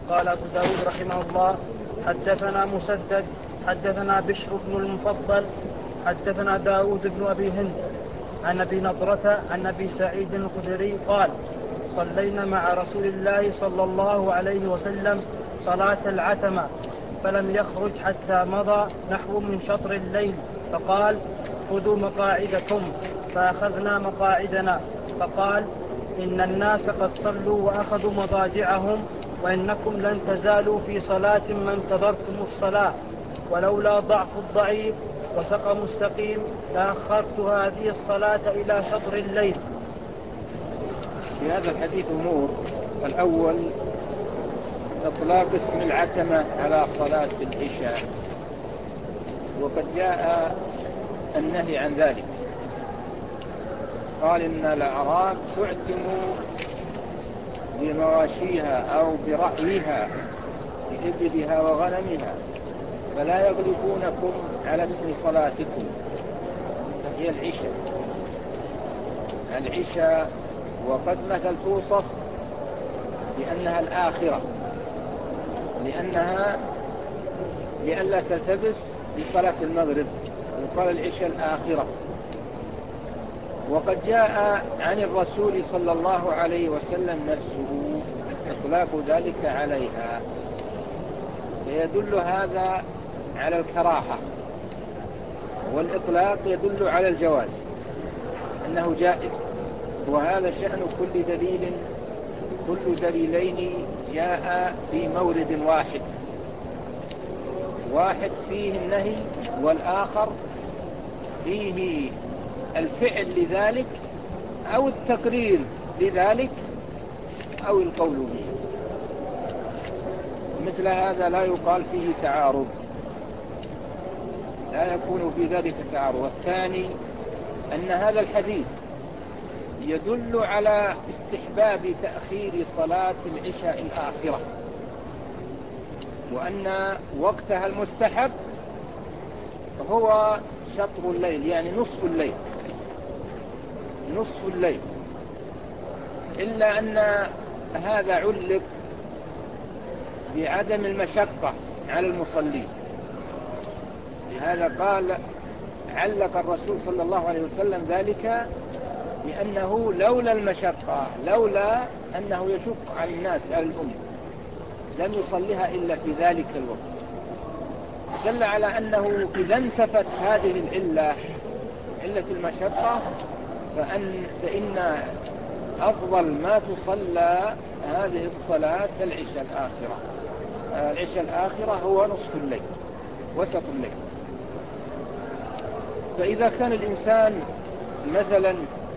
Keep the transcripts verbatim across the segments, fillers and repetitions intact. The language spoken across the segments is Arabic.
قال أبو داود رحمه الله: حدثنا مسدد حدثنا بشر بن المفضل حدثنا داود بن أبي هند عن أبي نضرة عن أبي سعيد الخدري قال: صلينا مع رسول الله صلى الله عليه وسلم صلاة العتمة فلم يخرج حتى مضى نحو من شطر الليل فقال: خذوا مقاعدكم، فأخذنا مقاعدنا، فقال: إن الناس قد صلوا وأخذوا مضاجعهم، وإنكم لن تزالوا في صلاة ما انتظرتم الصلاة، ولولا ضعف الضعيف وسقم السقيم لأخرت هذه الصلاة إلى شطر الليل. في هذا الحديث أمور. الأول إطلاق اسم العتمة على صلاة العشاء، وقد جاء النهي عن ذلك. قال إن الأعراب تعتم بمواشيها أو برعيها بإبلها وغنمها، فلا يغلبونكم على اسم صلاتكم، فهي العشاء. العشاء وقد مثل توصف بأنها الآخرة، لأنها لئلا تلتبس بصلاة المغرب، وقال العشاء الآخرة. وقد جاء عن الرسول صلى الله عليه وسلم نفسه إطلاق ذلك عليها، فيدل هذا على الكراهة، والإطلاق يدل على الجواز، أنه جائز. وهذا شأن كل دليل كل دليلين جاء في مورد واحد، واحد فيه النهي والآخر فيه الفعل لذلك أو التقرير لذلك أو القول به. مثل هذا لا يقال فيه تعارض، لا يكون في ذلك تعارض. والثاني أن هذا الحديث يدل على استحباب تأخير صلاة العشاء الآخرة، وأن وقتها المستحب هو شطر الليل، يعني نصف الليل نصف الليل إلا أن هذا علق بعدم المشقة على المصلين. لهذا قال علق الرسول صلى الله عليه وسلم ذلك بأنه لولا المشقة، لولا أنه يشق على الناس على الأمة لم يصلها إلا في ذلك الوقت. دل على أنه إذا انتفت هذه العلة، علة المشقة، فأن, فإن أفضل ما تصلى هذه الصلاة العشاء الآخرة. العشاء الآخرة هو نصف الليل وسط الليل. فإذا كان الإنسان مثلا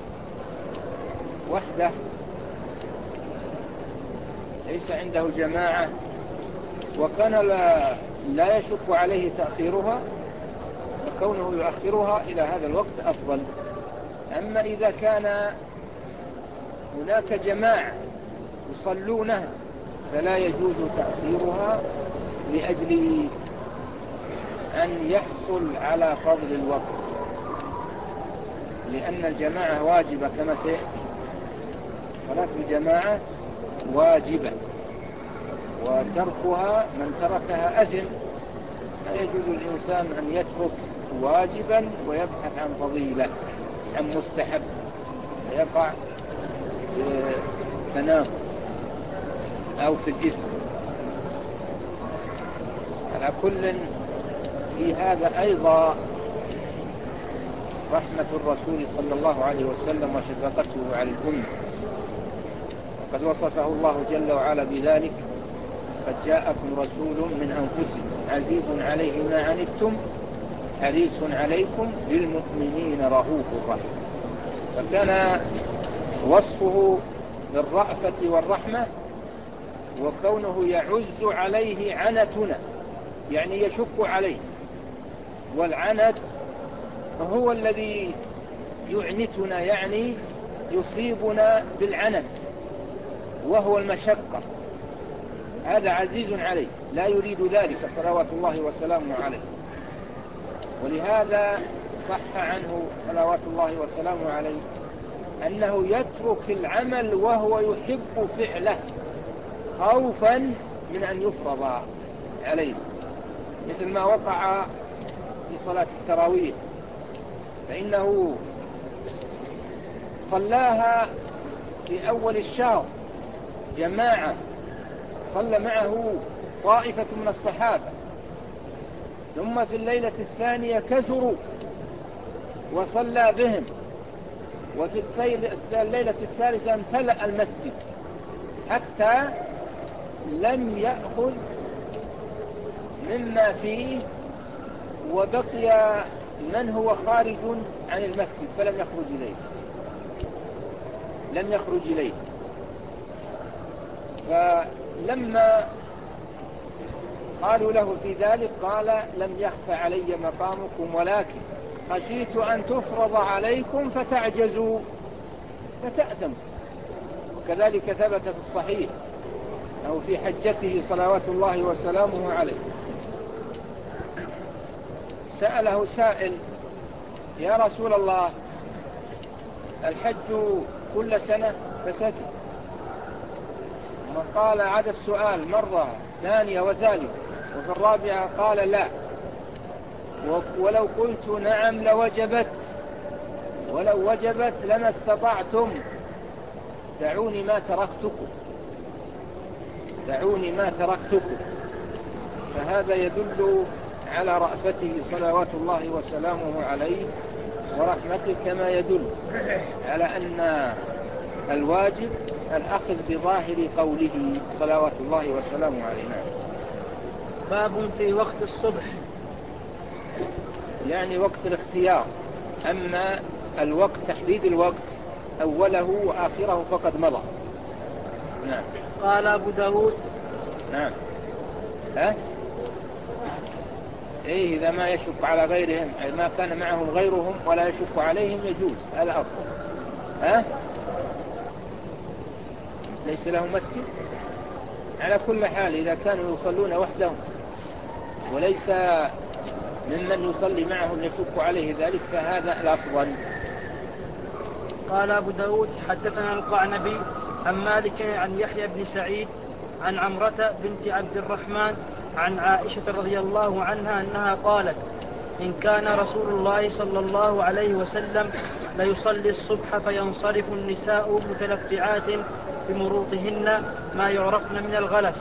وحده ليس عنده جماعة وكان لا, لا يشك عليه تأخيرها، فكونه يؤخرها إلى هذا الوقت أفضل. أما إذا كان هناك جماعة يصلونها فلا يجوز تأخيرها لأجل أن يحصل على فضل الوقت، لأن الجماعة واجبة كما سيأتي. صلاة الجماعة واجبة، وتركها من تركها أثم. لا يجوز الإنسان أن يترك واجبا ويبحث عن فضيلة عن مستحب، فيقع في تناقض أو في الإثم. على كل في هذا أيضا رحمة الرسول صلى الله عليه وسلم وشفقته على الأمة، وقد وصفه الله جل وعلا بذلك: قد جاءكم رسول من أنفسكم عزيز عليه ما عنتم حريص عليكم بالمؤمنين رؤوف رحيم. فكان وصفه بالرأفة والرحمة، وكونه يعز عليه عنتنا، يعني يشق عليه. والعنت هو الذي يعنتنا، يعني يصيبنا بالعنت وهو المشقة. هذا عزيز عليه لا يريد ذلك صلوات الله وسلامه عليه. ولهذا صح عنه صلوات الله وسلامه عليه أنه يترك العمل وهو يحب فعله خوفا من أن يفرض علينا، مثل ما وقع في صلاة التراويح، فإنه صلاها في أول الشهر جماعة، صلى معه طائفة من الصحابة، ثم في الليلة الثانية كثروا وصلى بهم، وفي الليلة الثالثة امتلأ المسجد حتى لم يأخذ مما فيه، وبقي من هو خارج عن المسجد فلم يخرج إليه لم يخرج إليه فلما قالوا له في ذلك قال: لم يخف علي مقامكم، ولكن خشيت أن تفرض عليكم فتعجزوا فتأثموا. وكذلك ثبت في الصحيح أو في حجته صلوات الله وسلامه عليه سأله سائل: يا رسول الله، الحج كل سنة؟ فسكت. وقال عاد السؤال مرة ثانية وثالثة، وفي الرابعة قال: لا، ولو قلت نعم لوجبت، ولو وجبت لما استطعتم، دعوني ما تركتكم دعوني ما تركتكم. فهذا يدل على رأفته صلوات الله وسلامه عليه ورحمته، كما يدل على أن الواجب الأخذ بظاهر قوله صلوات الله وسلامه عليه. باب في وقت الصبح، يعني وقت الاختيار، أما الوقت تحديد الوقت أوله وآخره فقد مضى. نعم. قال أبو داود. نعم. ها؟ إيه، إذا ما يشك على غيرهم، ما كان معهم غيرهم ولا يشك عليهم يجوز، هذا أفضل. ها؟ ليس لهم مسجد؟ على كل حال إذا كانوا يصلون وحدهم وليس ممن يصلي معهم يشك عليه ذلك فهذا الأفضل. قال أبو داود: حدثنا القعنبي عن مالك عن يحيى بن سعيد عن عمرة بنت عبد الرحمن عن عائشة رضي الله عنها أنها قالت: إن كان رسول الله صلى الله عليه وسلم ليصلي الصبح فينصرف النساء متلفعات بمروطهن ما يعرفن من الغلس.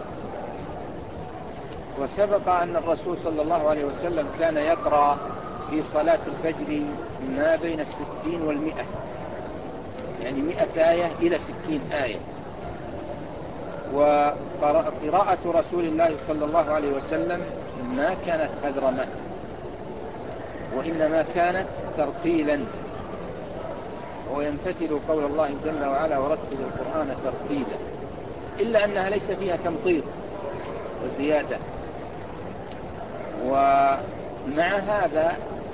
وسبق أن الرسول صلى الله عليه وسلم كان يقرأ في صلاة الفجر ما بين الستين والمئة، يعني مئة آية إلى ستين آية. وقراءة رسول الله صلى الله عليه وسلم ما كانت قدر ما، وإنما كانت ترتيلا، ويمتثل قول الله جل وعلا: ورتل القرآن ترتيلا، إلا أنها ليس فيها تمطيط وزيادة. ومع هذا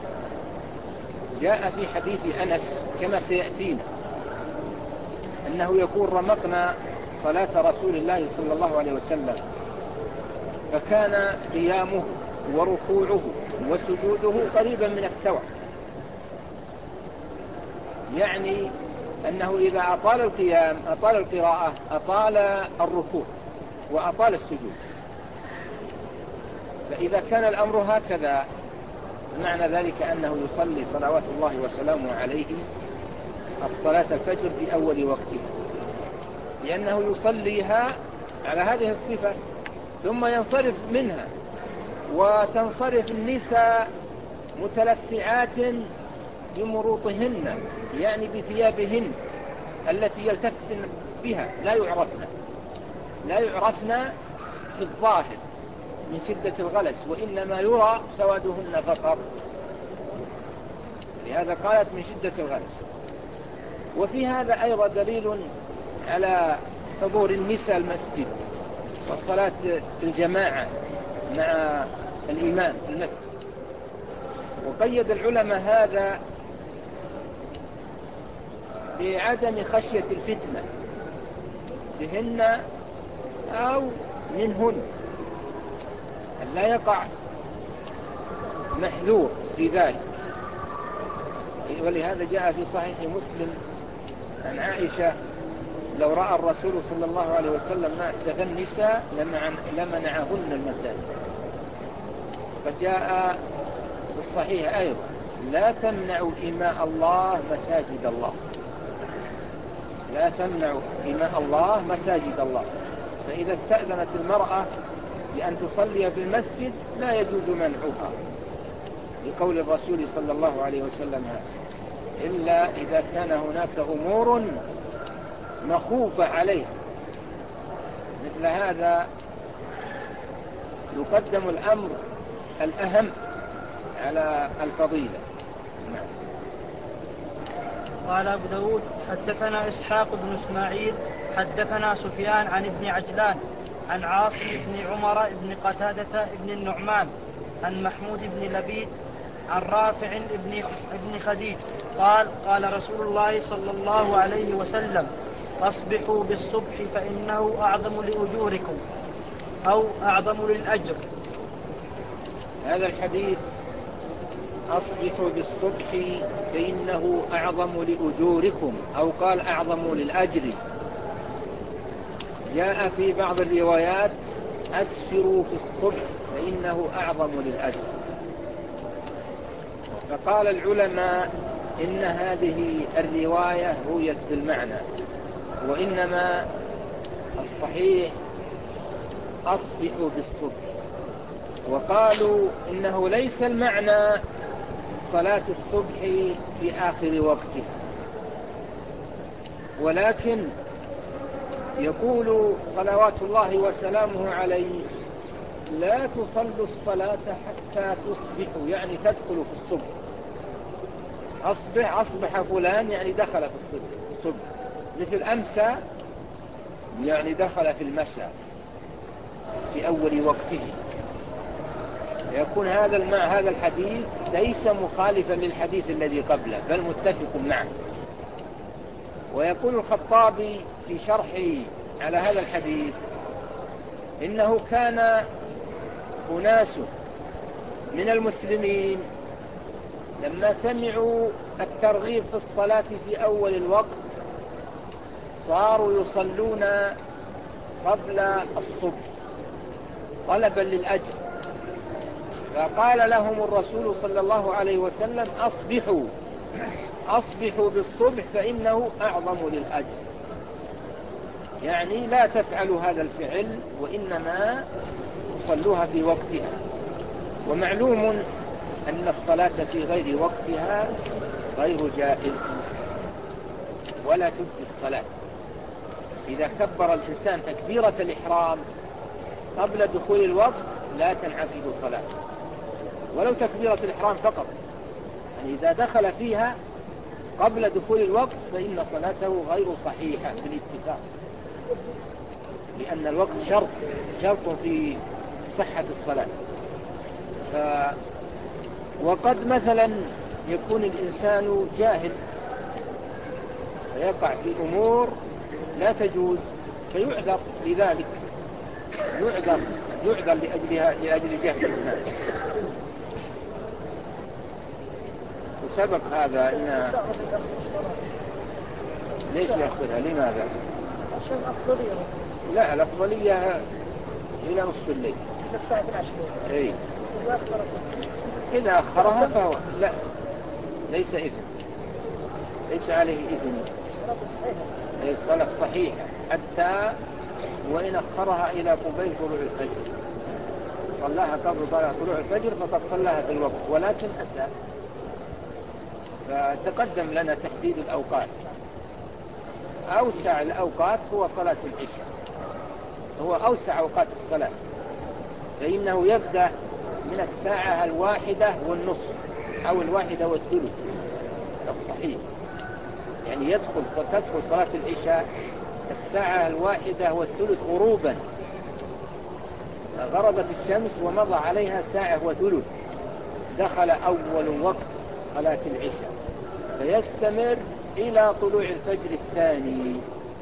جاء في حديث أنس كما سيأتينا أنه يقول: رمقنا صلاة رسول الله صلى الله عليه وسلم، فكان قيامه وركوعه وسجوده قريبا من السواء، يعني أنه إذا أطال القيام أطال القراءة أطال الركوع وأطال السجود. فإذا كان الأمر هكذا معنى ذلك أنه يصلي صلوات الله وسلامه عليه الصلاة الفجر في أول وقتها، لأنه يصليها على هذه الصفة ثم ينصرف منها، وتنصرف النساء متلفعات بمروطهن، يعني بثيابهن التي يلتفن بها، لا يعرفن لا يعرفن في الظاهر من شدة الغلس، وإنما يرى سوادهن فقط، لهذا قالت من شدة الغلس. وفي هذا أيضا دليل على حضور النساء المسجد وصلاة الجماعة مع الإمام في المسجد. وقيد العلماء هذا بعدم خشية الفتنة بهن أو منهن، أن لا يقع محذور في ذلك. ولهذا جاء في صحيح مسلم عن عائشة لو رأى الرسول صلى الله عليه وسلم ما أحدث النساء لمنعهن المساجد. قد جاء بالصحيح أيضا: لا تمنعوا إماء الله مساجد الله. لا تمنعوا إماء الله مساجد الله. فإذا استأذنت المرأة بأن تصلي في المسجد لا يجوز منعها لقول الرسول صلى الله عليه وسلم هذا، إلا إذا كان هناك أمور مخوفة عليها. مثل هذا يقدم الأمر الأهم على الفضيلة. نعم. قال أبو داود: حدثنا إسحاق بن إسماعيل حدثنا سفيان عن ابن عجلان عن عاصم بن عمر بن قتادة بن النعمان عن محمود بن لبيد عن رافع بن ابن خديج قال: قال رسول الله صلى الله عليه وسلم: أصبحوا بالصبح فإنه أعظم لأجوركم أو أعظم للأجر. هذا الحديث أصبحوا بالصبح فإنه أعظم لأجوركم، أو قال أعظم للأجر. جاء في بعض الروايات: أسفروا في الصبح فإنه أعظم للأجر. فقال العلماء إن هذه الرواية رويت بالمعنى، وإنما الصحيح أصبحوا بالصبح. وقالوا إنه ليس المعنى صلاة الصبح في آخر وقتها، ولكن يقول صلوات الله وسلامه عليه: لا تصلوا الصلاة حتى تصبحوا، يعني تدخلوا في الصبح. أصبح أصبح فلان يعني دخل في الصبح، مثل أمسى يعني دخل في المساء في أول وقته. يكون هذا المع هذا الحديث ليس مخالفا للحديث الذي قبله، بل متفق معه. ويقول الخطابي في شرحه على هذا الحديث: إنه كان أناس من المسلمين لما سمعوا الترغيب في الصلاة في أول الوقت صاروا يصلون قبل الصبح طلبا للأجر، فقال لهم الرسول صلى الله عليه وسلم: أصبحوا أصبحوا بالصبح فإنه أعظم للأجر. يعني لا تفعلوا هذا الفعل، وإنما صلوها في وقتها. ومعلوم أن الصلاة في غير وقتها غير جائز ولا تجزي الصلاة. إذا كبر الإنسان تكبيرة الإحرام قبل دخول الوقت لا تنعقد صلاة، ولو تكبيرة الإحرام فقط. يعني إذا دخل فيها قبل دخول الوقت فإن صلاته غير صحيحة بالاتفاق، لأن الوقت شرط شرط في صحة الصلاة. ف... وقد مثلا يكون الإنسان جاهل فيقع في أمور لا تجوز فيعذر لذلك، يعذر يعذر لأجلها لأجل جهله. وسبق هذا إن ليش يأخذها؟ لماذا؟ عشان أفضلية. لا، الأفضلية إلى نصف الليل. الساعة العاشرة. إيه. إذا أخرها فهو لا، ليس إثم، ليس عليه إثم. هي صلاة صحيحة حتى وإن أخرها إلى قبيل طلوع الفجر، صلاها قبل طلوع الفجر فقد صلاها في الوقت، ولكن أساء. فتقدم لنا تحديد الأوقات. أوسع الأوقات هو صلاة العشاء، هو أوسع أوقات الصلاة، فإنه يبدأ من الساعة الواحدة والنصف أو الواحدة والثلث الصحيح. يعني يدخل تدخل صلاة العشاء الساعة الواحدة والثلث غروبا، غربت الشمس ومضى عليها ساعة وثلث، دخل أول وقت صلاة العشاء، فيستمر إلى طلوع الفجر الثاني.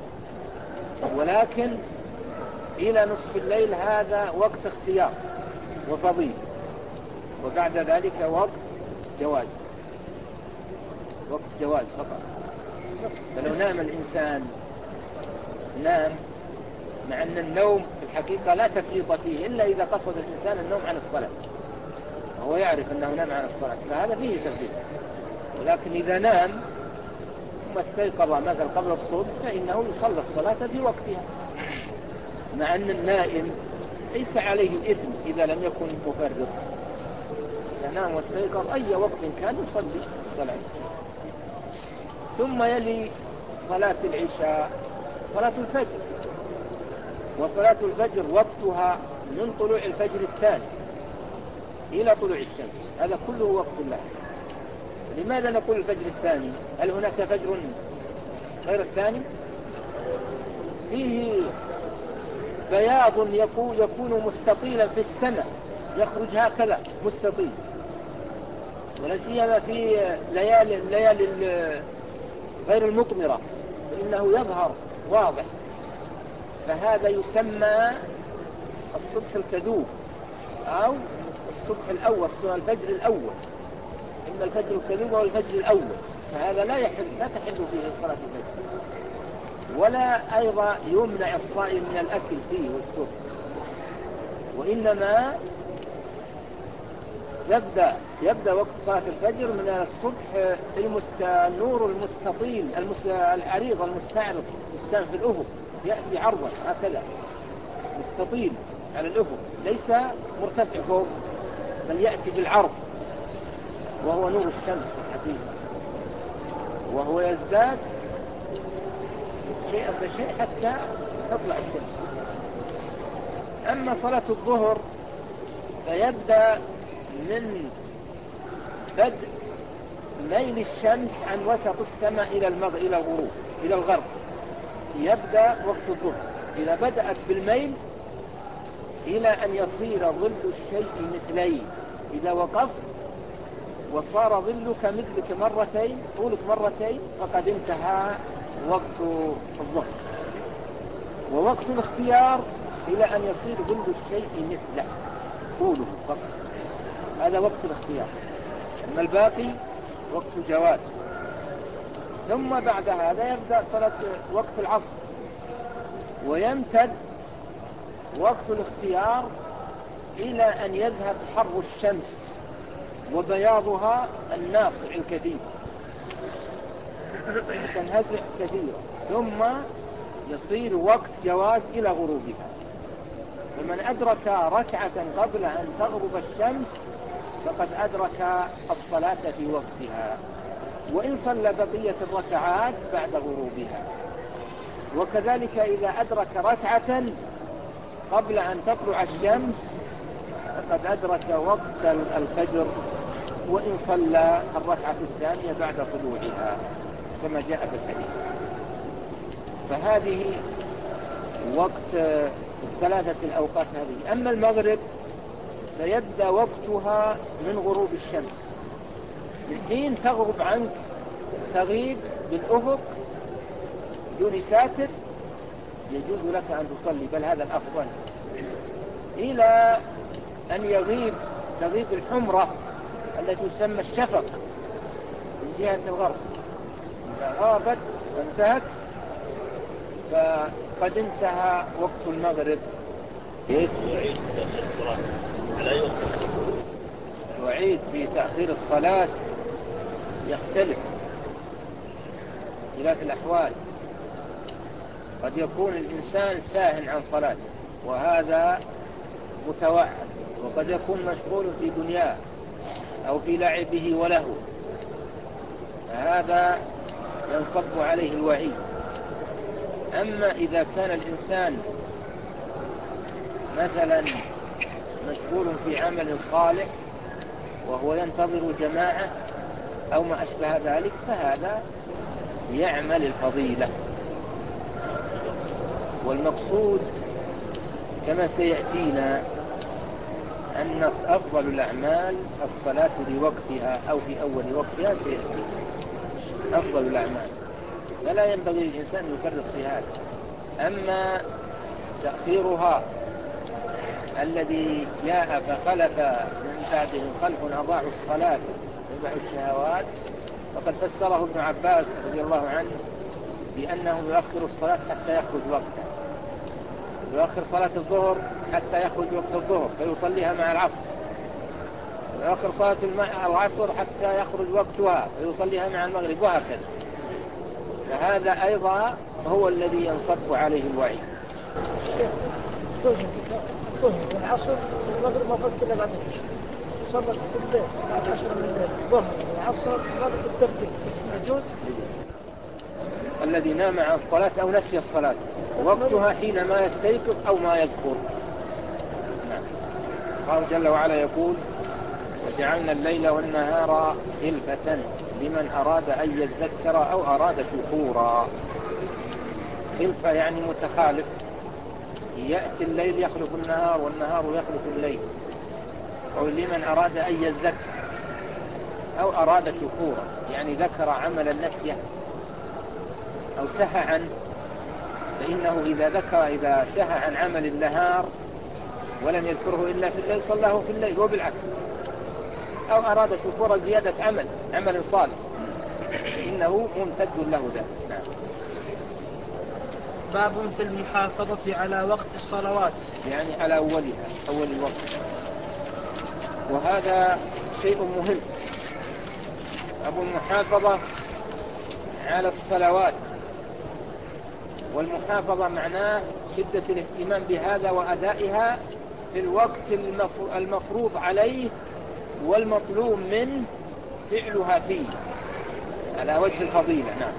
ولكن إلى نصف الليل هذا وقت اختيار وفضيل، وبعد ذلك وقت جواز، وقت جواز فقط. فلو نام الإنسان نام، مع أن النوم في الحقيقة لا تفريط فيه إلا إذا قصد الإنسان النوم عن الصلاة وهو يعرف أنه نام عن الصلاة، فهذا فيه تفريط. ولكن إذا نام ثم استيقظ مثلا قبل الصبح فإنه يصلي الصلاة في وقتها، مع أن النائم ليس عليه الإثم إذا لم يكن مفرط، إذا نام واستيقظ أي وقت كان يصلي الصلاة. ثم يلي صلاة العشاء صلاة الفجر، وصلاة الفجر وقتها من طلوع الفجر الثاني إلى طلوع الشمس، هذا كله وقت له. لماذا نقول الفجر الثاني؟ هل هناك فجر غير الثاني؟ فيه بياض يكون مستطيلا في السماء، يخرج هكذا مستطيل، ولا سيما في ليالي الليالي غير المقمرة فإنه يظهر واضح، فهذا يسمى الصبح الكذوب أو الصبح الأول، الفجر الأول، إما الفجر الكذوب أو الفجر الأول. فهذا لا يحل لا تحل فيه صلاة الفجر، ولا أيضا يمنع الصائم من الأكل فيه والشرب، وإنما يبدأ يبدأ وقت صلاة الفجر من الصبح المست... النور المستطيل المس... العريض المستعرض السام في الأفق، يأتي عرضا هكذا مستطيل على الأفق، ليس مرتفع فوق، بل يأتي بالعرض، وهو نور الشمس في الحقيقة، وهو يزداد شيئا فشيء حتى تطلع الشمس. أما صلاة الظهر فيبدأ من بدء ميل الشمس عن وسط السماء إلى المغ... إلى الغروب إلى الغرب، يبدأ وقت الظهر. إذا بدأت بالميل إلى أن يصير ظل الشيء مثلي، إذا وقفت وصار ظلك مثلك مرتين، طولك مرتين، فقد انتهى وقت الظهر. ووقت الاختيار إلى أن يصير ظل الشيء مثله طوله فقط، هذا وقت الاختيار. أما الباقي وقت جواز. ثم بعد هذا يبدأ صلاة وقت العصر، ويمتد وقت الاختيار إلى أن يذهب حر الشمس وبياضها الناصع الكثير، تنهزع كثيرا، ثم يصير وقت جواز إلى غروبها. فمن أدرك ركعة قبل أن تغرب الشمس فقد أدرك الصلاة في وقتها، وإن صلى بقية الركعات بعد غروبها. وكذلك إذا أدرك ركعة قبل أن تطلع الشمس فقد أدرك وقت الفجر، وإن صلى الركعة الثانية بعد طلوعها كما جاء في الحديث. فهذه وقت ثلاثة الأوقات هذه. أما المغرب فيبدأ وقتها من غروب الشمس، من حين تغرب عنك تغيب بالأفق دون ساتر يجوز لك أن تصلي، بل هذا الأفضل، إلى أن يغيب تغيب الحمرة التي تسمى الشفق من جهة الغرب. إذا غابت وانتهت فقد انتهى وقت المغرب. وعيد تأخير الصلاة على أي وقت الصلاة؟ وعيد في تأخير الصلاة يختلف خلاف الأحوال. قد يكون الإنسان ساهن عن صلاة وهذا متوعد، وقد يكون مشغول في دنياه أو في لعبه وله، فهذا ينصب عليه الوعيد. أما إذا كان الإنسان مثلا مشغول في عمل صالح وهو ينتظر جماعة أو ما أشبه ذلك فهذا يعمل الفضيلة. والمقصود كما سيأتينا أن أفضل الأعمال الصلاة لوقتها أو في أول وقتها، سيأتي أفضل الأعمال، فلا ينبغي للإنسان يفرط في هذا. أما تأخيرها الذي جاء فخلف من بعدهم خلف أضاعوا الصلاة واتبعوا الشهوات، فقد فسره ابن عباس رضي الله عنه بأنه يؤخر الصلاة حتى يخرج وقتها، يؤخر صلاة الظهر حتى يخرج وقت الظهر فيصليها مع العصر، ويؤخر صلاة العصر حتى يخرج وقتها فيصليها مع المغرب، وهكذا. فهذا أيضا هو الذي ينصب عليه الوعيد. الظهر والعصر والمغرب ما فات إلا بعد العشاء، صلت في الليل بعد عشرة من الليل الظهر والعصر والمغرب بالترتيب يجوز. الذي نام عن الصلاة أو نسي الصلاة وقتها حينما يستيقظ أو ما يذكر. نعم. قال جل وعلا يقول: وجعلنا الليل والنهار خلفة لمن أراد أن يذكر أو أراد شكورا. خلفة يعني متخالف، يأتي الليل يخلف النهار والنهار يخلف الليل. أو لمن أراد أن يذكر أو أراد شكورا، يعني ذكر عمل النسية أو سهى عنه، فإنه إذا ذكر إذا سهى عن عمل النهار ولم يذكره إلا في الليل صلاه في الليل، وبالعكس. أو أراد شكورا زيادة عمل عمل صالح إنه ممتد له ذلك. نعم. باب في المحافظة على وقت الصلوات، يعني على أولها أول الوقت، وهذا شيء مهم. أبو المحافظة على الصلوات، والمحافظة معناه شدة الاهتمام بهذا وأدائها في الوقت المفروض عليه والمطلوب منه فعلها فيه على وجه الفضيلة. نعم.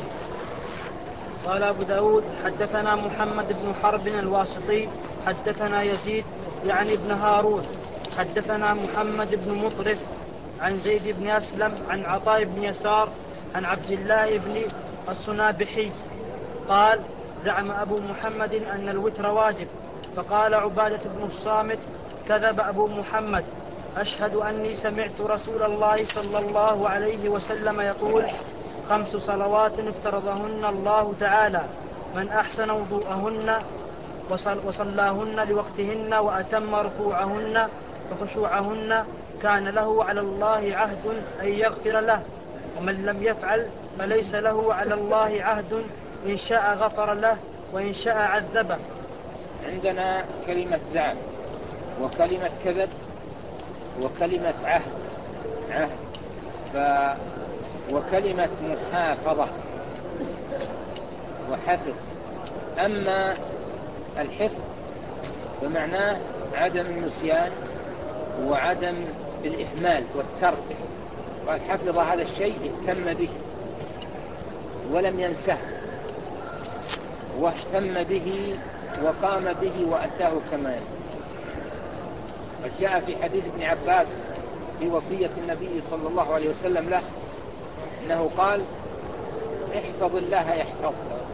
قال أبو داود: حدثنا محمد بن حرب الواسطي حدثنا يزيد يعني ابن هارون حدثنا محمد بن مطرف عن زيد بن أسلم عن عطاء بن يسار عن عبد الله بن الصنابحي قال: زعم أبو محمد أن الوتر واجب، فقال عبادة بن الصامت: كذب أبو محمد، أشهد أني سمعت رسول الله صلى الله عليه وسلم يقول: خمس صلوات افترضهن الله تعالى، من أحسن وضوءهن وصلاهن لوقتهن وأتم ركوعهن وخشوعهن كان له على الله عهد أن يغفر له، ومن لم يفعل فليس له على الله عهد، إن شاء غفر له وإن شاء عذبه. عندنا كلمة زعم وكلمة كذب وكلمة عهد عهد ف... وكلمة محافظة وحفظ. أما الحفظ فمعناه عدم النسيان وعدم الإهمال والترك، قال حفظ هذا الشيء اهتم به ولم ينسه، واهتم به وقام به وأداه كما ينبغي. قد جاء في حديث ابن عباس في وصية النبي صلى الله عليه وسلم له أنه قال: احفظ الله يحفظك.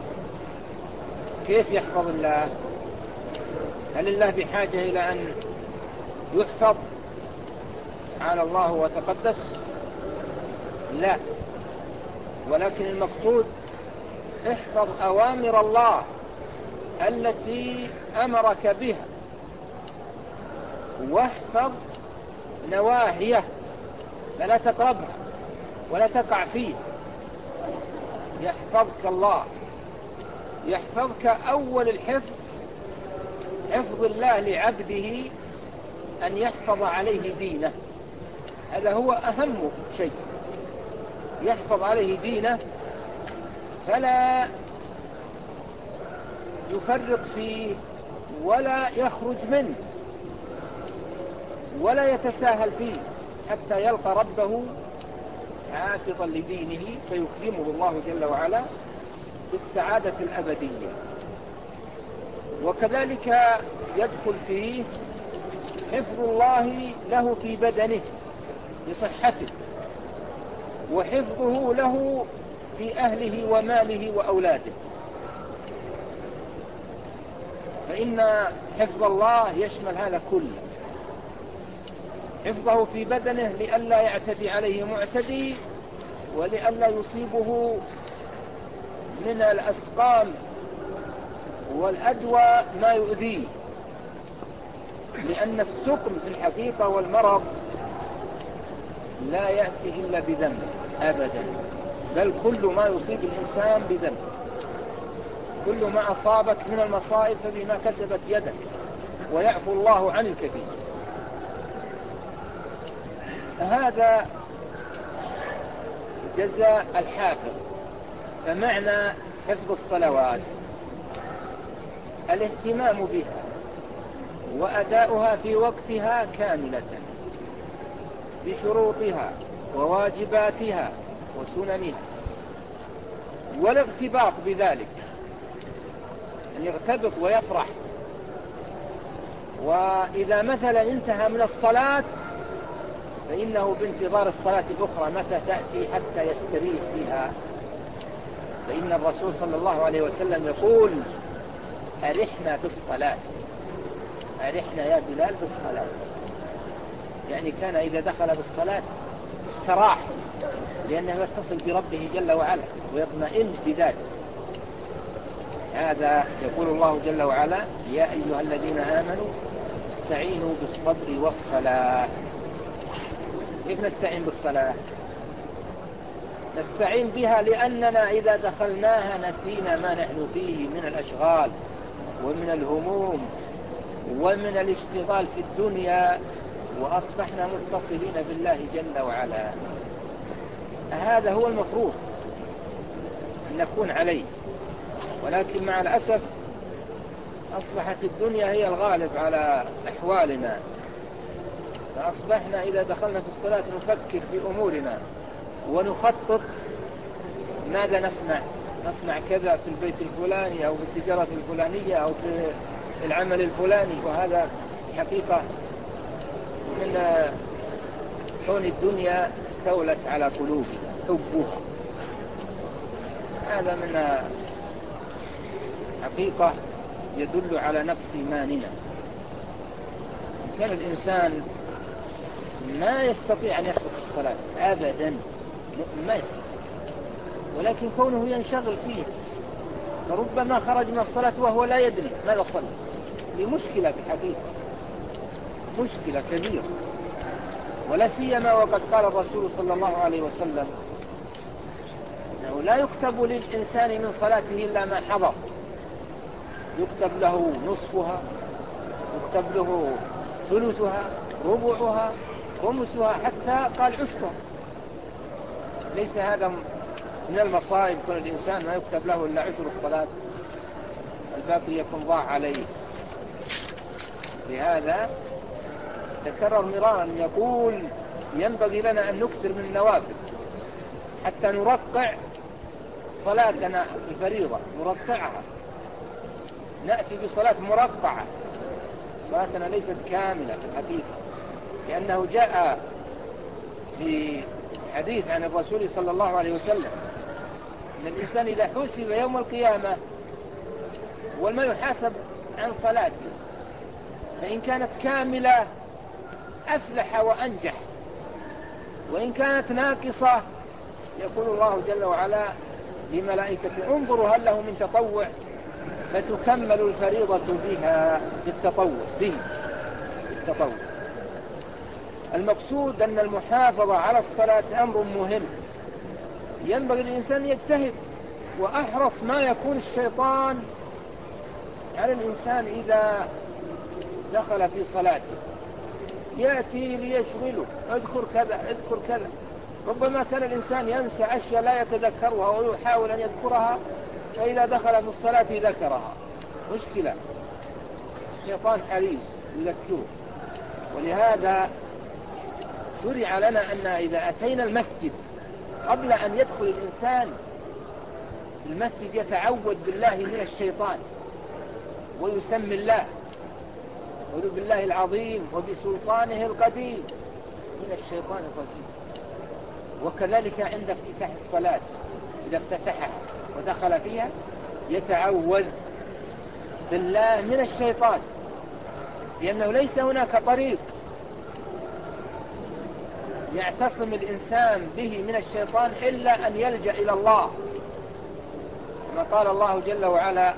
كيف يحفظ الله؟ هل الله بحاجة إلى أن يحفظ تعالى الله وتقدس؟ لا، ولكن المقصود احفظ أوامر الله التي أمرك بها، واحفظ نواهيه فلا تقربها ولا تقع فيه. يحفظك الله، يحفظك. أول الحفظ حفظ الله لعبده أن يحفظ عليه دينه، هذا هو أهم شيء، يحفظ عليه دينه فلا يفرط فيه ولا يخرج منه ولا يتساهل فيه حتى يلقى ربه حافظا لدينه فيكرمه الله جل وعلا بالسعادة الأبدية. وكذلك يدخل فيه حفظ الله له في بدنه بصحته، وحفظه له في أهله وماله وأولاده، فإن حفظ الله يشمل هذا كله. حفظه في بدنه لئلا يعتدي عليه معتدي، ولئلا يصيبه من الأسقام والأدوى ما يؤذيه، لأن السقم في الحقيقة والمرض لا يأتي إلا بذنب أبدا، بل كل ما يصيب الإنسان بذنب. كل ما أصابك من المصائب فبما كسبت يدك، ويعفو الله عن الكثير. هذا جزاء الحافظ. فمعنى حفظ الصلوات الاهتمام بها وأداؤها في وقتها كاملة بشروطها وواجباتها وسننها، والاغتباط بذلك، أن يغتبط ويفرح. وإذا مثلا انتهى من الصلاة فإنه بانتظار الصلاة الأخرى متى تأتي حتى يستريح فيها، فإن الرسول صلى الله عليه وسلم يقول: أرحنا بالصلاة، أرحنا يا بلال بالصلاة. يعني كان إذا دخل بالصلاة استراح، لأنه يتصل بربه جل وعلا ويطمئن بذلك. هذا يقول الله جل وعلا: يا أيها الذين آمنوا استعينوا بالصبر والصلاة. كيف نستعين بالصلاة؟ نستعين بها لأننا إذا دخلناها نسينا ما نحن فيه من الأشغال ومن الهموم ومن الاشتغال في الدنيا، وأصبحنا متصلين بالله جل وعلا. هذا هو المفروض أن نكون عليه، ولكن مع الأسف أصبحت الدنيا هي الغالب على أحوالنا، فأصبحنا إذا دخلنا في الصلاة نفكر في أمورنا ونخطط ماذا نصنع، نصنع كذا في البيت الفلاني أو في التجارة الفلانية أو في العمل الفلاني. وهذا حقيقة من كون الدنيا استولت على قلوبنا حبها. هذا من حقيقة يدل على نقص إيماننا. كان الإنسان ما يستطيع أن يترك الصلاة أبدا، ما يستطيع، ولكن كونه ينشغل فيه فربما خرج من الصلاة وهو لا يدري ماذا صلى. لمشكلة بحقيقة، مشكلة كبيرة، ولا سيما وقد قال الرسول صلى الله عليه وسلم أنه لا يكتب للإنسان من صلاته إلا ما حضر، يكتب له نصفها، يكتب له ثلثها، ربعها، خمسها، حتى قال عشرها. ليس هذا من المصائب كون الإنسان ما يكتب له إلا عشر الصلاة، الباقي يكون ضاع عليه. لهذا تكرر مرارا يقول: ينبغي لنا أن نكثر من النوافل حتى نرقع صلاتنا الفريضة، نرقعها، نأتي بصلاة مرقعة. صلاتنا ليست كاملة في الحقيقة، لأنه جاء في حديث عن الرسول صلى الله عليه وسلم أن الإنسان إذا حسب يوم القيامة وما يحاسب عن صلاته، فإن كانت كاملة أفلح وأنجح، وإن كانت ناقصة يقول الله جل وعلا لملائكته: انظروا هل له من تطوع فتكمل الفريضة بها بالتطوع به بالتطوع. المقصود أن المحافظة على الصلاة أمر مهم، ينبغي الإنسان يجتهد وأحرص ما يكون الشيطان على الإنسان إذا دخل في صلاته، يأتي ليشغله: اذكر كذا اذكر كذا. ربما كان الإنسان ينسى أشياء لا يتذكرها ويحاول أن يذكرها، فإذا دخل في الصلاة ذكرها. مشكلة، الشيطان حريص يذكره. ولهذا شرع لنا أن إذا أتينا المسجد قبل أن يدخل الإنسان المسجد يتعوذ بالله من الشيطان ويسمي الله، أعوذ بالله العظيم وبسلطانه القديم من الشيطان الرجيم. وكذلك عند افتتاح الصلاة إذا افتتحها ودخل فيها يتعوذ بالله من الشيطان، لأنه ليس هناك طريق يعتصم الإنسان به من الشيطان إلا أن يلجأ إلى الله، كما قال الله جل وعلا: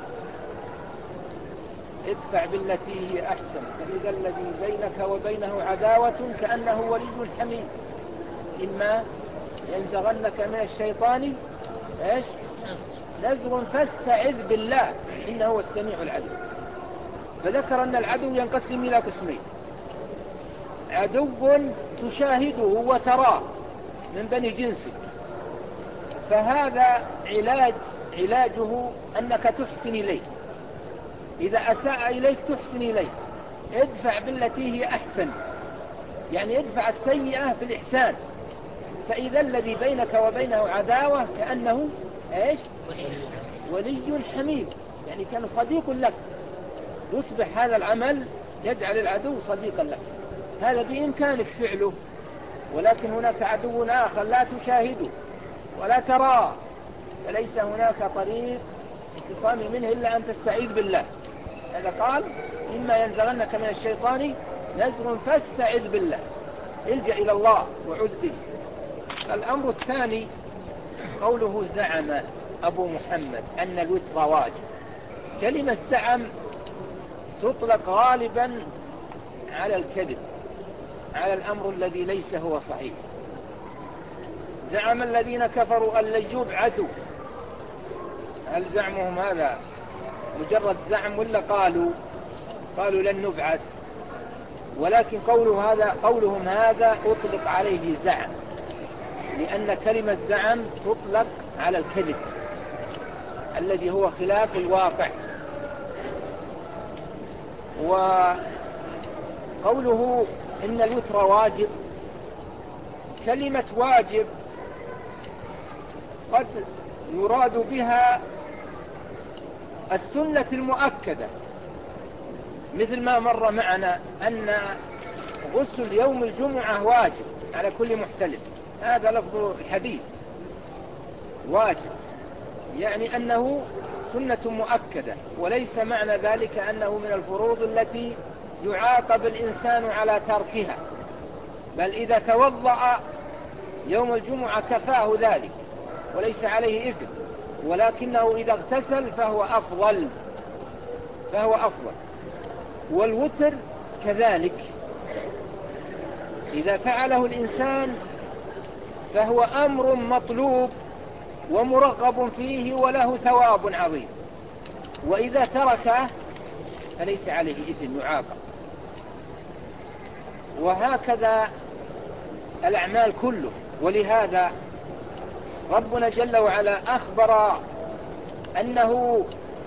ادفع بالتي هي أحسن فإذا الذي بينك وبينه عداوة كأنه ولي حميم إما ينزغنك من الشيطان إيش نزغ فاستعذ بالله إنه هو السميع العليم. فذكر أن العدو ينقسم إلى قسمين: عدو تشاهده وتراه من بني جنسك، فهذا علاج علاجه أنك تحسن إليه، إذا أساء إليك تحسن إليه، ادفع بالتي هي أحسن، يعني ادفع السيئة بالإحسان، فإذا الذي بينك وبينه عداوة كأنه إيش؟ ولي حميم، يعني كان صديق لك، يصبح هذا العمل يجعل العدو صديقا لك. هذا بإمكانك فعله، ولكن هناك عدو آخر لا تشاهده ولا تراه، فليس هناك طريق اعتصام منه إلا أن تستعيذ بالله. هذا قال: إما ينزغنك من الشيطان نزغ فاستعذ بالله، الجأ إلى الله وعذ به. الأمر الثاني قوله: زعم أبو محمد أن الوتر واجب. كلمة زعم تطلق غالبا على الكذب، على الأمر الذي ليس هو صحيح. زعم الذين كفروا أن لن يبعثوا، هل زعمهم هذا مجرد زعم ولا قالوا قالوا لن نبعث؟ ولكن قوله هذا قولهم هذا أطلق عليه زعم، لأن كلمة زعم تطلق على الكذب الذي هو خلاف الواقع. وقوله إن الوتر واجب، كلمة واجب قد يراد بها السنة المؤكدة، مثل ما مر معنا أن غسل يوم الجمعة واجب على كل محتلم، هذا لفظ الحديث واجب، يعني أنه سنة مؤكدة، وليس معنى ذلك أنه من الفروض التي يعاقب الإنسان على تركها، بل إذا توضأ يوم الجمعة كفاه ذلك وليس عليه إثم، ولكنه إذا اغتسل فهو أفضل فهو أفضل. والوتر كذلك إذا فعله الإنسان فهو أمر مطلوب ومرغب فيه وله ثواب عظيم، وإذا تركه فليس عليه إثم يعاقب. وهكذا الأعمال كله. ولهذا ربنا جل وعلا أخبر أنه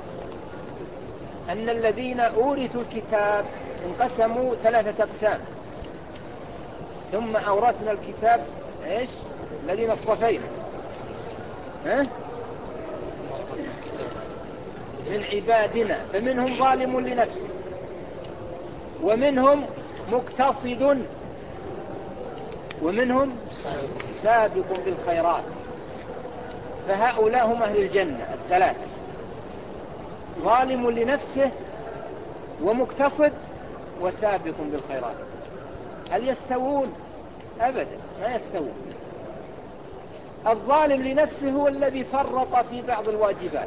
أن الذين أورثوا الكتاب انقسموا ثلاثة أقسام، ثم أورثنا الكتاب إيش؟ الذين اصطفينا ها؟ من عبادنا، فمنهم ظالم لنفسه ومنهم مقتصد ومنهم سابق بالخيرات، فهؤلاء هم أهل الجنة الثلاثة: ظالم لنفسه ومقتصد وسابق بالخيرات. هل يستوون؟ أبدا لا يستوون. الظالم لنفسه هو الذي فرط في بعض الواجبات،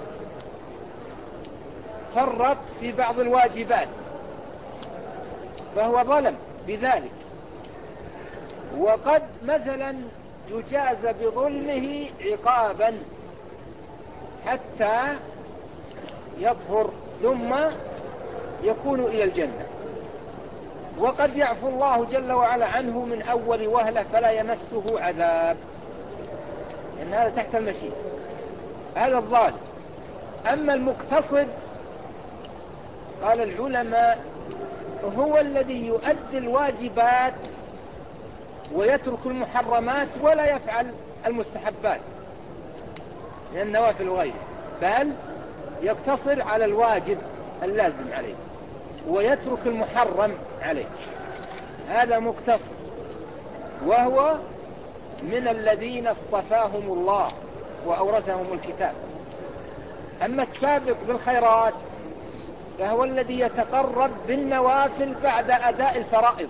فرط في بعض الواجبات فهو ظلم بذلك، وقد مثلا يجاز بظلمه عقابا حتى يطهر ثم يكون إلى الجنة، وقد يعفو الله جل وعلا عنه من أول وهلة فلا يمسه عذاب، لأن هذا تحت المشيئة، هذا الظالم. أما المقتصد قال العلماء هو الذي يؤدي الواجبات ويترك المحرمات ولا يفعل المستحبات من النوافل وغيره، بل يقتصر على الواجب اللازم عليه ويترك المحرم عليه، هذا مقتصد، وهو من الذين اصطفاهم الله وأورثهم الكتاب. أما السابق بالخيرات فهو الذي يتقرب بالنوافل بعد أداء الفرائض.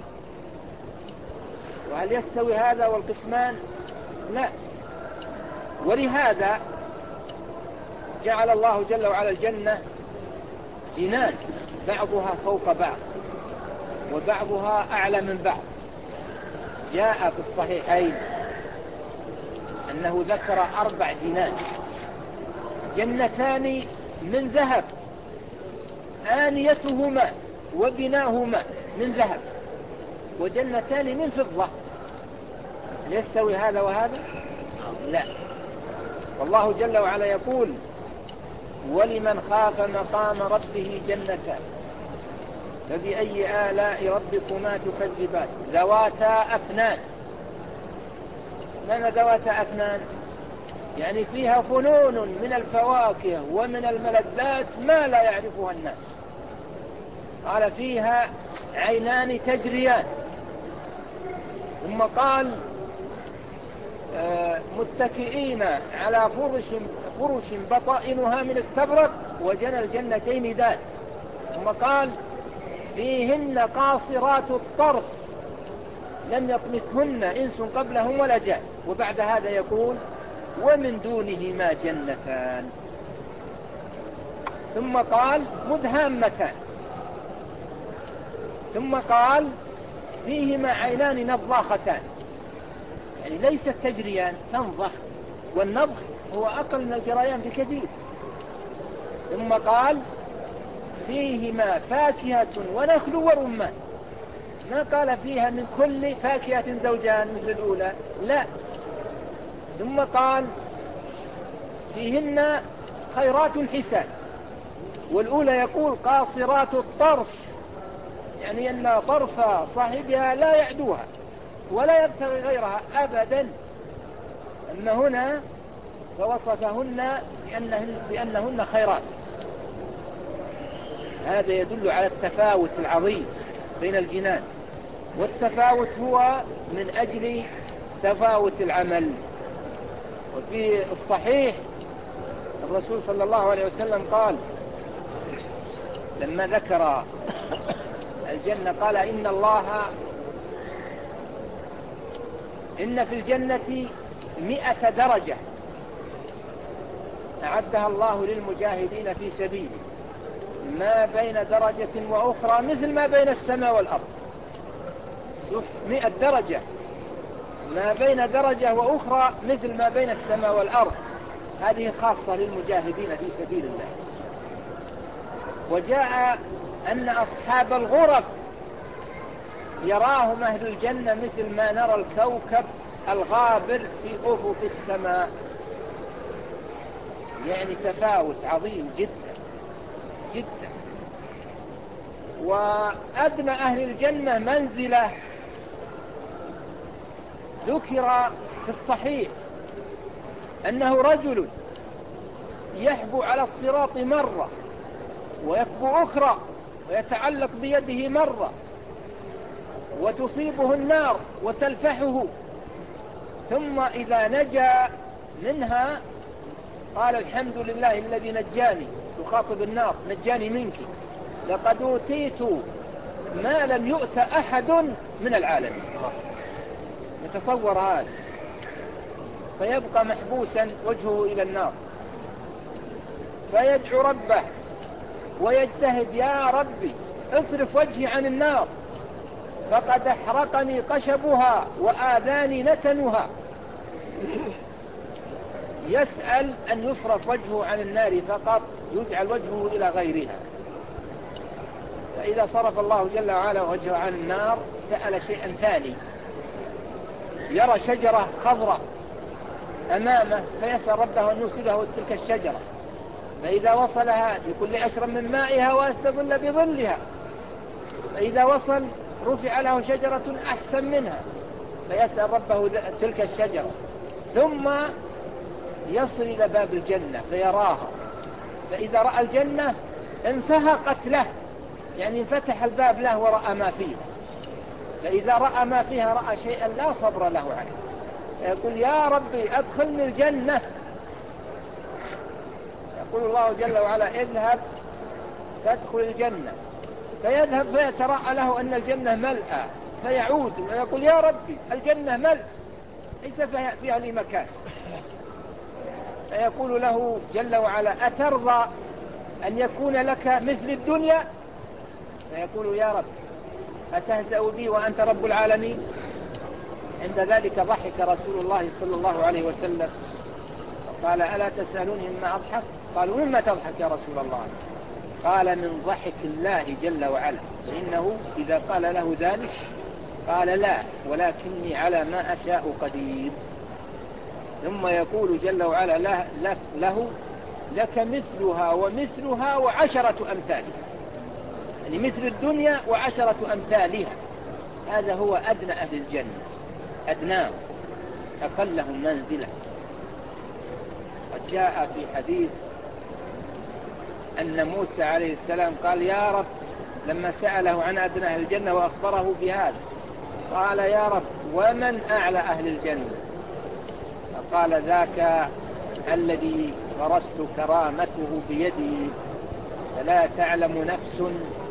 وهل يستوي هذا والقسمان؟ لا. ولهذا جعل الله جل وعلا الجنة جنان بعضها فوق بعض وبعضها أعلى من بعض. جاء في الصحيحين أنه ذكر أربع جنان، جنتان من ذهب آنيتهما وبناهما من ذهب، وجنتان من فضة. يستوي هذا وهذا؟ لا. والله جل وعلا يقول: ولمن خاف مقام ربه جنتان فبأي آلاء ربكما تكذبان ذواتا أفنان. معنى ذواتا أفنان؟ يعني فيها فنون من الفواكه ومن الملذات ما لا يعرفها الناس. قال: فيها عينان تجريان. ثم قال: متكئين على فرش فرش بطائنها من استبرق وجنى الجنتين دان. ثم قال: فيهن قاصرات الطرف لم يطمثهن إنس قبلهم ولا جان. وبعد هذا يقول: ومن دونهما جنتان. ثم قال: مدهامتان. ثم قال: فيهما عينان نضاختان، يعني ليست تجريان، تنضخ، والنضخ هو أقل من الجريان بكثير. ثم قال: فيهما فاكهة ونخل ورمان. ما قال فيها من كل فاكهة زوجان مثل الأولى، لا. ثم قال: فيهن خيرات حسان. والأولى يقول: قاصرات الطرف، يعني أن طرف صاحبها لا يعدوها ولا يبتغي غيرها أبدا. أما هنا فوصفهن بأنهن, بأنهن خيرات. هذا يدل على التفاوت العظيم بين الجنان، والتفاوت هو من أجل تفاوت العمل. وفي الصحيح الرسول صلى الله عليه وسلم قال لما ذكر الجنة قال: إن الله إن في الجنة مئة درجة أعدها الله للمجاهدين في سبيله، ما بين درجة وأخرى مثل ما بين السماء والأرض. شوف، مئة درجة، ما بين درجة وأخرى مثل ما بين السماء والأرض. هذه خاصة للمجاهدين في سبيل الله. وجاء أن أصحاب الغرف يراهم أهل الجنة مثل ما نرى الكوكب الغابر في أفق السماء. يعني تفاوت عظيم جدا جدا. وأدنى أهل الجنة منزلة ذكر في الصحيح أنه رجل يحبو على الصراط مرة ويكبو أخرى ويتعلق بيده مرة وتصيبه النار وتلفحه، ثم إذا نجا منها قال: الحمد لله الذي نجاني، يخاطب النار: نجاني منك، لقد أوتيت ما لم يؤت أحد من العالمين. يتصور هذا، فيبقى محبوسا وجهه إلى النار، فيدعو ربه ويجتهد: يا ربي اصرف وجهي عن النار فقد احرقني قشبها وآذاني نتنها. يسأل أن يصرف وجهه عن النار فقط، يجعل وجهه إلى غيرها. فإذا صرف الله جل وعلا وجهه عن النار سأل شيئا ثاني، يرى شجرة خضراء أمامه فيسأل ربه أن يوصله تلك الشجرة، فإذا وصلها يقول لي أشرب من مائها وأستظل بظلها، فإذا وصل رفع له شجرة أحسن منها فيسأل ربه تلك الشجرة، ثم يصل إلى باب الجنة فيراها، فإذا رأى الجنة انفهقت له، يعني انفتح الباب له ورأى ما فيها، فإذا رأى ما فيها رأى شيئا لا صبر له عنه، فيقول: يا ربي أدخلني الجنة. يقول الله جل وعلا: اذهب تدخل الجنة، فيذهب فيتراءى له أن الجنة ملأى، فيعود ويقول: يا ربي الجنة ملأ ليس فيها لي مكان. فيقول له جل وعلا: أترضى أن يكون لك مثل الدنيا؟ فيقول: يا رب أتهزأ بي وأنت رب العالمين؟ عند ذلك ضحك رسول الله صلى الله عليه وسلم وقال: ألا تسألوني مما أضحك؟ قالوا مما تضحك يا رسول الله؟ قال من ضحك الله جل وعلا، فإنه إذا قال له ذلك قال لا ولكني على ما أشاء قدير. ثم يقول جل وعلا له, له لك مثلها ومثلها وعشرة أمثالها، يعني مثل الدنيا وعشرة أمثالها. هذا هو أدنى أهل الجنة، أدناه أقلهم منزلة. قد جاء في حديث أن موسى عليه السلام قال يا رب، لما سأله عن أدنى أهل الجنة وأخبره بهذا قال يا رب ومن أعلى أهل الجنة؟ فقال ذاك الذي غرست كرامته بيدي، فلا تعلم نفس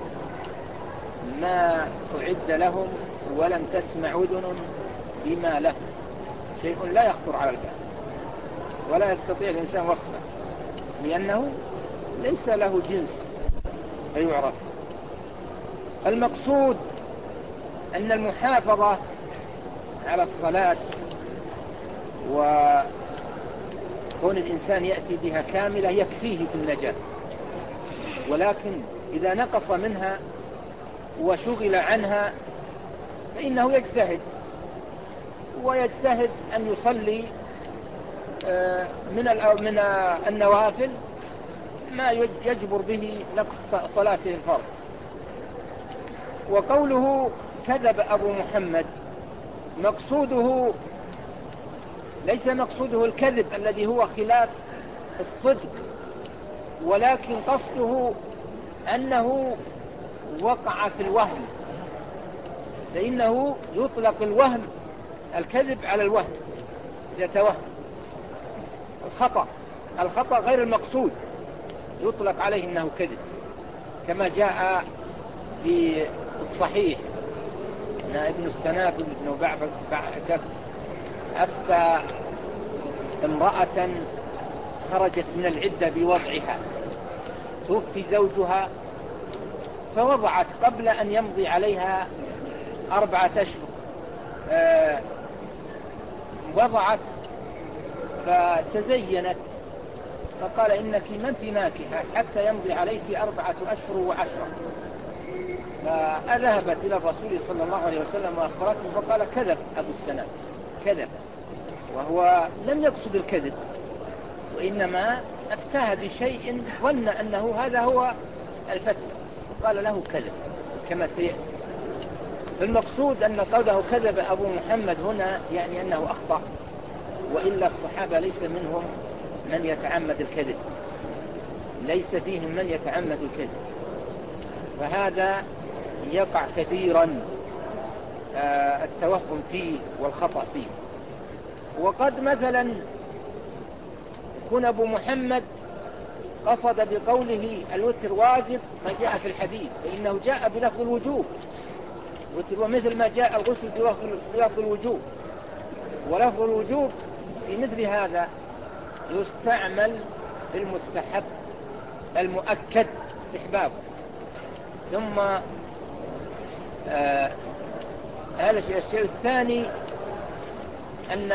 ما أعد لهم ولم تسمع أذن بما لهم. شيء لا يخطر على البال ولا يستطيع الإنسان وصفه، لأنه ليس له جنس فيعرف. المقصود أن المحافظة على الصلاة وكون الإنسان يأتي بها كاملة يكفيه في النجاة، ولكن إذا نقص منها وشغل عنها فإنه يجتهد ويجتهد أن يصلي من من النوافل ما يجبر به نقص صلاته الفرض. وقوله كذب أبو محمد، مقصوده ليس مقصوده الكذب الذي هو خلاف الصدق، ولكن قصده أنه وقع في الوهم، فإنه يطلق الوهم الكذب على الوهم، يتوهم. الخطأ الخطأ غير المقصود يطلق عليه أنه كذب، كما جاء في الصحيح أن ابن السنابل بن بعكك أفتى امرأة خرجت من العدة بوضعها، توفي زوجها فوضعت قبل أن يمضي عليها أربعة أشهر، آه وضعت فتزينت فقال إنك من في ناكحة حتى يمضي عليك أربعة أشهر وعشرة. فذهبت إلى الرسول صلى الله عليه وسلم وأخبرته فقال كذب أبو السناب، كذب، وهو لم يقصد الكذب وإنما أفتاها بشيء ظن أنه هذا هو الفتوى، قال له كذب كما سيأتي. فالمقصود أن قوله كذب أبو محمد هنا يعني أنه أخطأ، وإلا الصحابة ليس منهم من يتعمد الكذب، ليس فيهم من يتعمد الكذب، فهذا يقع كثيرا آه التوهم فيه والخطأ فيه. وقد مثلا يكون أبو محمد قصد بقوله الوتر واجب ما جاء في الحديث، فإنه جاء بلفظ الوجوب، ومثل ما جاء الغسل بلفظ الوجوب، ولفظ الوجوب في مثل هذا يستعمل في المستحب المؤكد استحبابه. ثم آه هذا الشيء. الشيء الثاني أن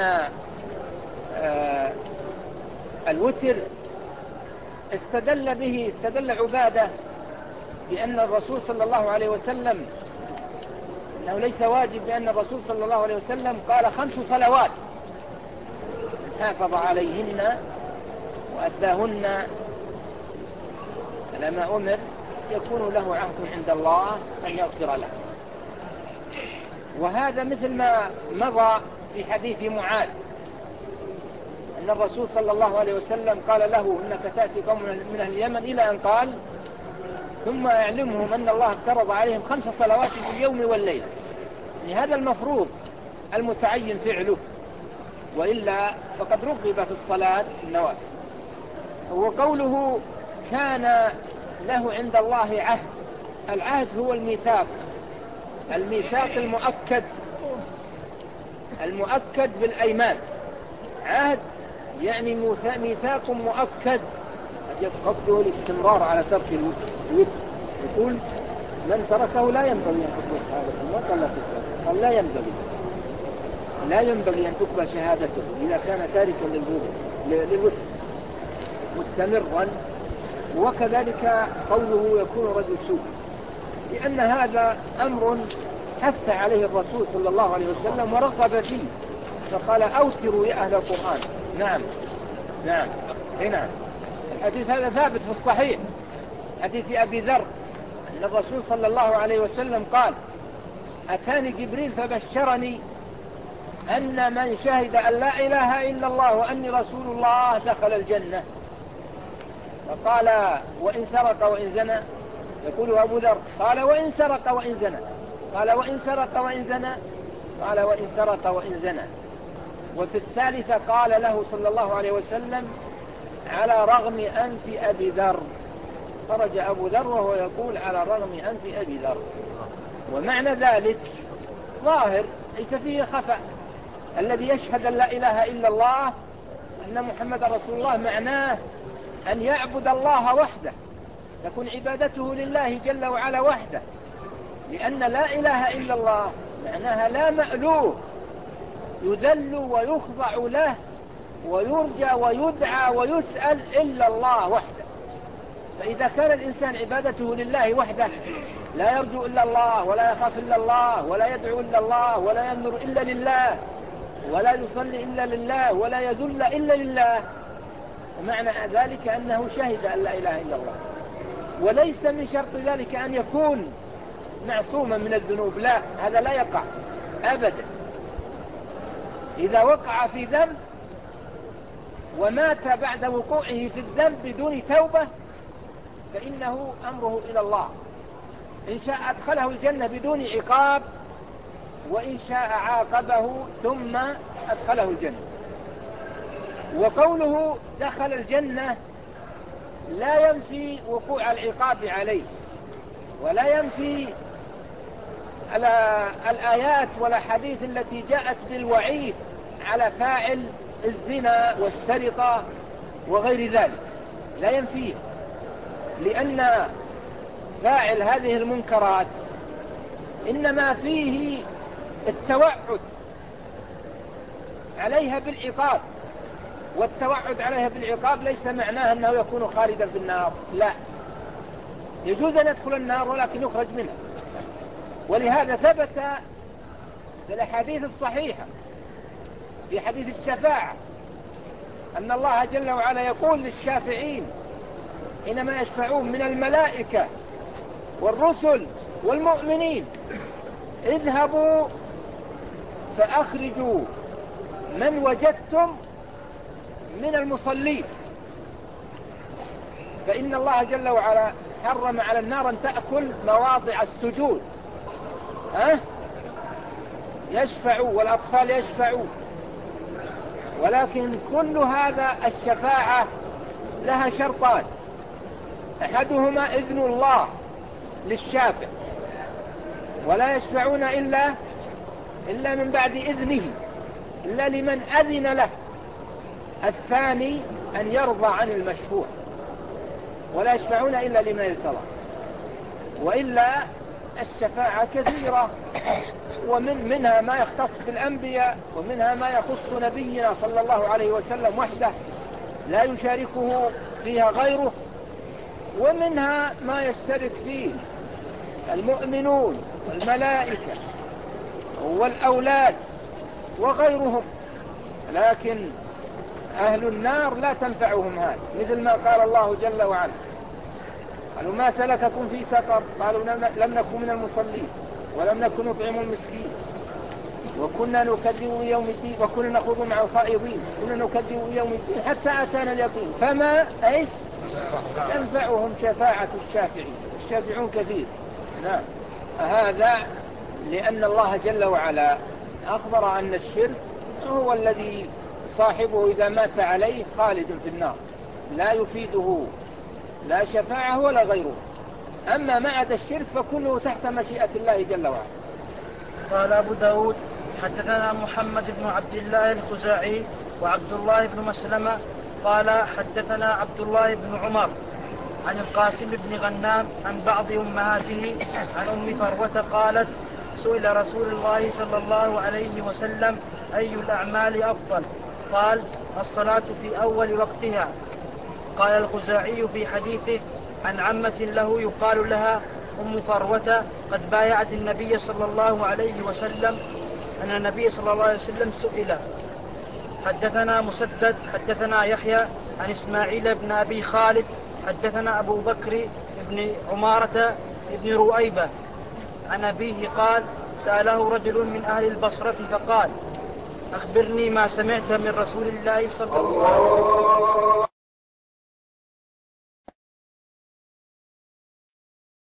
آه الوتر استدل به استدل عبادة بأن الرسول صلى الله عليه وسلم أنه ليس واجب، بأن الرسول صلى الله عليه وسلم قال خمس صلوات حافظ عليهن وأداهن على ما أمر يكون له عهد عند الله أن يغفر له. وهذا مثل ما مضى في حديث معاذ أن الرسول صلى الله عليه وسلم قال له إنك تأتي قوم من أهل اليمن، إلى أن قال ثم أعلمهم أن الله افترض عليهم خمس صلوات في اليوم والليلة. يعني هذا المفروض المتعين فعله، وإلا فقد رغب في الصلاة النوافل. وقوله كان له عند الله عهد، العهد هو الميثاق، الميثاق المؤكد المؤكد بالأيمان. عهد يعني ميثاق مؤكد. قد يقصده الاستمرار على ترك الوتر، يقول من تركه لا ينبغي أن تقبل شهادته، ما قال لا تقبل، قال لا ينبغي لا ينبغي أن تقبل شهادته إذا كان تاركا للوتر. مستمرا، وكذلك قوله يكون رجل سوء، لأن هذا أمر حث عليه الرسول صلى الله عليه وسلم ورغب فيه، فقال أوتروا يا أهل القرآن. نعم نعم نعم. الحديث هذا ثابت في الصحيح، حديث أبي ذر أن الرسول صلى الله عليه وسلم قال أتاني جبريل فبشرني أن من شهد أن لا إله إلا الله وأني رسول الله دخل الجنة. فقال وإن سرق وإن زنى، يقول أبو ذر قال وإن سرق وإن زنى، قال وإن سرق وإن زنى، قال وإن سرق وإن زنى. وفي الثالثة قال له صلى الله عليه وسلم على رغم أنف أبي ذر، خرج أبو ذر وهو يقول على رغم أنف أبي ذر. ومعنى ذلك ظاهر ليس فيه خفاء، الذي يشهد أن لا إله إلا الله أن محمد رسول الله معناه أن يعبد الله وحده، تكون عبادته لله جل وعلا وحده، لأن لا إله إلا الله معناها لا مألوه يذل ويخضع له ويرجى ويدعى ويسأل إلا الله وحده. فإذا كان الإنسان عبادته لله وحده لا يرجو إلا الله ولا يخاف إلا الله ولا يدعو إلا الله ولا ينظر إلا لله ولا يصلي إلا لله ولا يذل إلا لله، ومعنى ذلك أنه شهد أن لا إله إلا الله. وليس من شرط ذلك أن يكون معصوما من الذنوب، لا، هذا لا يقع أبدا. إذا وقع في ذنب ومات بعد وقوعه في الذنب بدون توبة فإنه أمره إلى الله، إن شاء أدخله الجنة بدون عقاب، وإن شاء عاقبه ثم أدخله الجنة. وقوله دخل الجنة لا ينفي وقوع العقاب عليه، ولا ينفي الآيات والأحاديث التي جاءت بالوعيد على فاعل الزنا والسرقة وغير ذلك، لا ينفيه، لأن فاعل هذه المنكرات إنما فيه التوعد عليها بالعقاب، والتوعد عليها بالعقاب ليس معناه أنه يكون خالدا في النار، لا، يجوز أن يدخل النار ولكن يخرج منها. ولهذا ثبت في الأحاديث الصحيحة في حديث الشفاعة أن الله جل وعلا يقول للشافعين حينما يشفعون من الملائكة والرسل والمؤمنين اذهبوا فأخرجوا من وجدتم من المصلين، فإن الله جل وعلا حرم على النار أن تأكل مواضع السجود، ها؟ يشفعوا والأطفال يشفعوا، ولكن كل هذا الشفاعة لها شرطان، أحدهما إذن الله للشافع، ولا يشفعون إلا إلا من بعد إذنه إلا لمن أذن له. الثاني أن يرضى عن المشفوع، ولا يشفعون إلا لمن ارتضى. وإلا الشفاعة كثيرة، ومن منها ما يختص بالأنبياء، ومنها ما يخص نبينا صلى الله عليه وسلم وحده لا يشاركه فيها غيره، ومنها ما يشترك فيه المؤمنون والملائكة والأولاد وغيرهم، لكن أهل النار لا تنفعهم هذا، مثل ما قال الله جل وعلا قالوا ما سلككم في سقر، قالوا لم نكن من المصلين ولم نكن نطعم المسكين وكنا نكذب يوم الدين وكنا نخوض مع الخائضين كنا نكذب يوم الدين حتى أتانا اليقين فما ايش تنفعهم شفاعة الشافعين. الشافعون كثير. نعم. هذا لأن الله جل وعلا أخبر أن الشرك هو الذي صاحبه إذا مات عليه خالد في النار، لا يفيده لا شفاعة ولا غيره. أما ما عدا الشرك فكله تحت مشيئة الله جل وعلا. قال أبو داود حدثنا محمد بن عبد الله الخزاعي وعبد الله بن مسلمة قال حدثنا عبد الله بن عمر عن القاسم بن غنام عن بعض أمهاته عن أم فروة قالت سئل رسول الله صلى الله عليه وسلم أي الأعمال أفضل؟ قال الصلاة في أول وقتها. قال الخزاعي في حديثه عن عمة له يقال لها أم فروة قد بايعت النبي صلى الله عليه وسلم أن النبي صلى الله عليه وسلم سئل. حدثنا مسدد حدثنا يحيى عن إسماعيل بن أبي خالد حدثنا أبو بكر بن عمارة بن رؤيبة عن أبيه قال سأله رجل من أهل البصرة فقال أخبرني ما سمعت من رسول الله صلى الله عليه وسلم